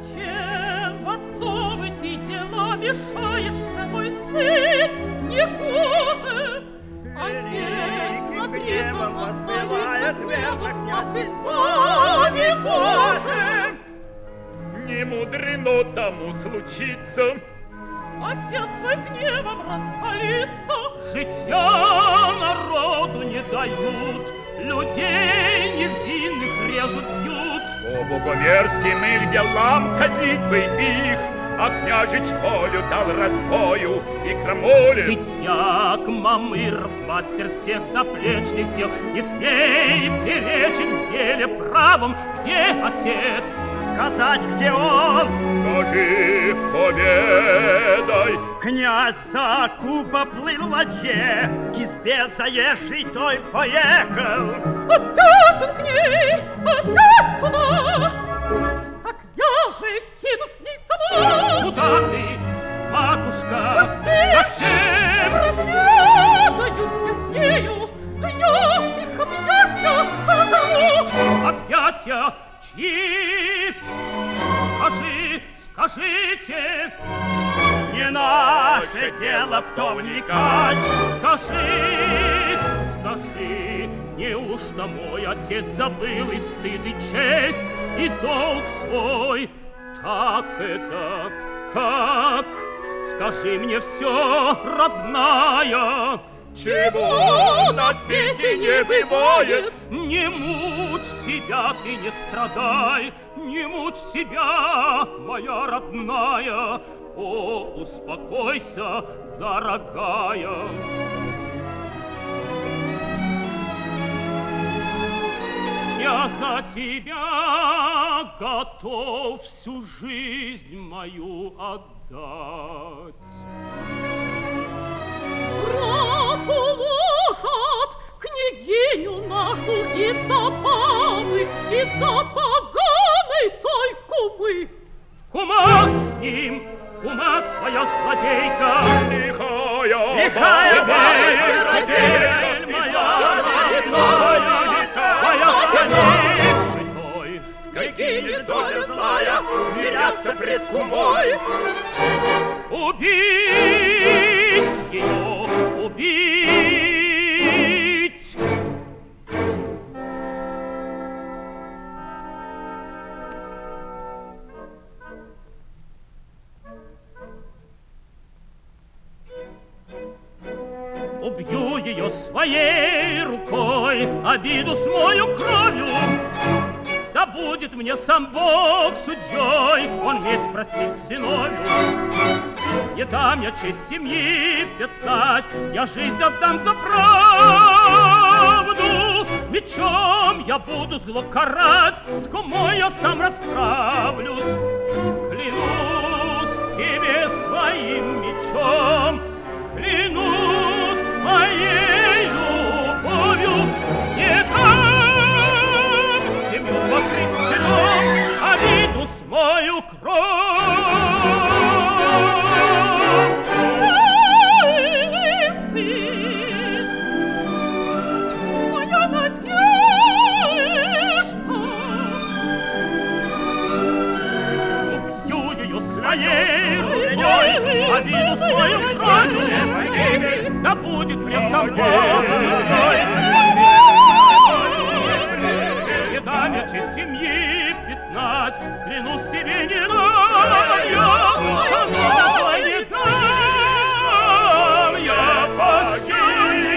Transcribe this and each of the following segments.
Чем в отцовы ты дела мешаешь, мой сын, не гоже? Отец, смотри, как воспевает верно князь, избави, Боже! Не мудрено тому случиться. Отец твой гневом распалится. Житья народу не дают, людей невинных режут, бьют. По боговерским их делам казнить бы их, а княжич волю дал разбою и крамоле. Дитяк Мамыров, мастер всех заплечных дел, не смей перечить в деле правом, где отец? Сказать, где он? Скажи, поведай. Князь за Куба плыл в ладье, к избе заезжий той поехал. Опять он к ней, опять туда. Так я же кинусь к ней сама. Куда ты, матушка? Пусти! Зачем? Разрядаюсь я с нею. Я их объятья разорву. Объятья чьи? Скажите, не наше дело в то вникать. Скажи, неужто мой отец забыл и стыд, и честь, и долг свой? Так это, так, скажи мне все, родная. Чего на свете не бывает? Не мучь себя, ты не страдай, не мучь себя, моя родная. О, успокойся, дорогая. Я за тебя готов всю жизнь мою отдать. Проположат княгиню нашу из-за бабы, из-за поганой той кумы. Кума с ним, кума твоя злодейка, Лихая баба, чародейка, моя родная, твоя царей. Княгиня доля злая, смиряться пред кумой. Убить ее, убить! Убью ее своей рукой, обиду смою кровью. Да будет мне сам Бог судьей, он месть простит сыновью. Не дам я честь семьи пятнать, я жизнь отдам за правду. Мечом я буду зло карать, с кумой я сам расправлюсь. Клянусь тебе своим мечом, клянусь моей любовью, не дам семью покрыть стеном, обиду смою кровь. Своей рукой, обиду свою кровью, да будет мне сам Бог судьей. Не дам я честь семьи пятнать, клянусь тебе, не дам я, не дам я пощады.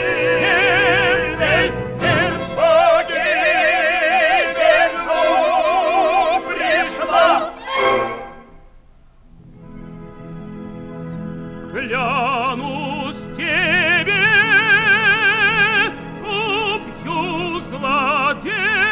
Весь герцоги без зуб пришла. Клянусь тебе, убью злодея.